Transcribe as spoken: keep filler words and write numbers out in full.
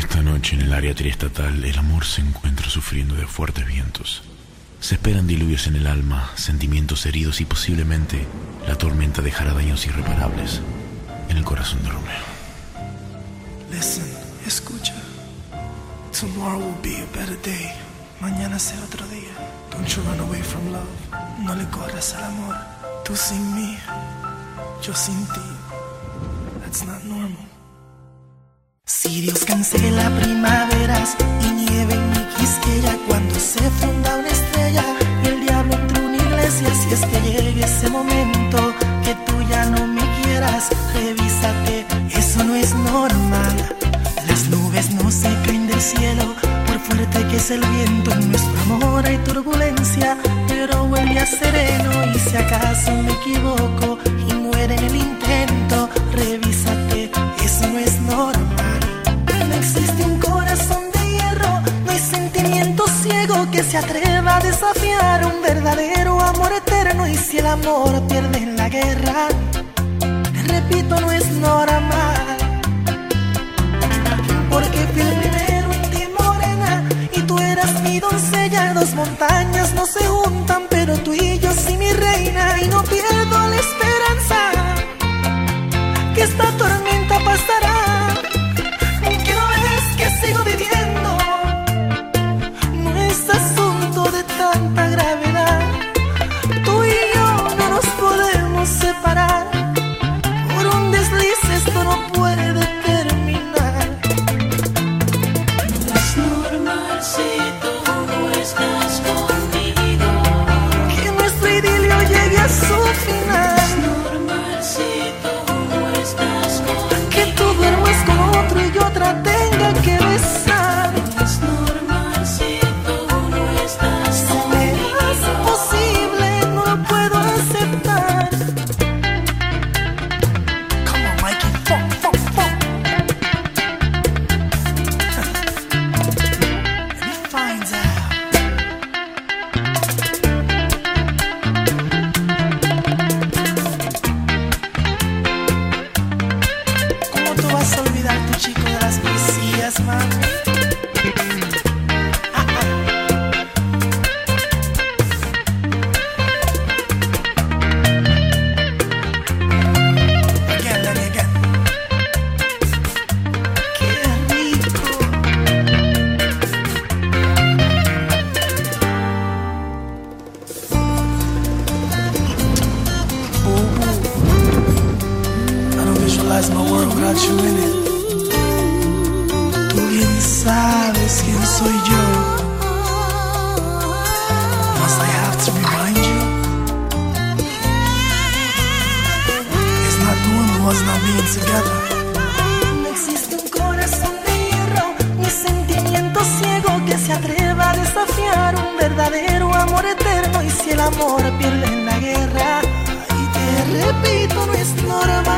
Esta noche en el área triestatal el amor se encuentra sufriendo de fuertes vientos. Se esperan diluvios en el alma, sentimientos heridos y posiblemente la tormenta dejará daños irreparables en el corazón de Romeo. Listen, escucha. Tomorrow will be a better day. Mañana será otro día. Don't you run away from love. No le corras al amor. Tú sin mí, yo sin ti. That's not normal. Si Dios cancela primaveras y nieve en mi Quisqueya, cuando se funda una estrella y el diablo entre una iglesia, si es que llegue ese momento que tú ya no me quieras, revísate, eso no es normal. Las nubes no se caen del cielo, por fuerte que es el viento, en nuestro amor hay turbulencia, pero vuelve a sereno. Y si acaso me equivoco y muere en el intento, revísate, eso no es normal. No existe un corazón de hierro, no hay sentimiento ciego que se atreva a desafiar un verdadero amor eterno. Y si el amor pierde en la guerra, te repito, no es normal. Porque fui el primero en ti, morena, y tú eras mi doncella. Dos montañas no se juntan, pero tú y yo sí, mi reina. Y no pierdo la esperanza que esta tormenta pasará. Que no ves que sigo viviendo, no es asunto de tanta gravedad. Tú y yo no nos podemos separar, por un desliz esto no puede terminar. No es normal si tú no estás conmigo, que nuestro idilio llegue a su final. no es normal si tú no estás conmigo, Que tú duermas con otro y yo otra tenga que besar. no es normal si tú no estás Se me conmigo. hace imposible, no lo puedo aceptar. Come on, Mikey, funk, funk, funk. And he finds out. ¿Cómo tú vas a olvidar tu chico de las poesías, mami? Ah, ah. Again, let me again. Qué rico. Boo boo. I don't visualize my world without you in it. Tú bien sabes quién soy yo. Must I have to remind you? It's not doing was not being together. No existe un corazón de hierro, ni sentimiento ciego que se atreva a desafiar un verdadero amor eterno. Y si el amor pierde en la guerra, y te repito, no es normal.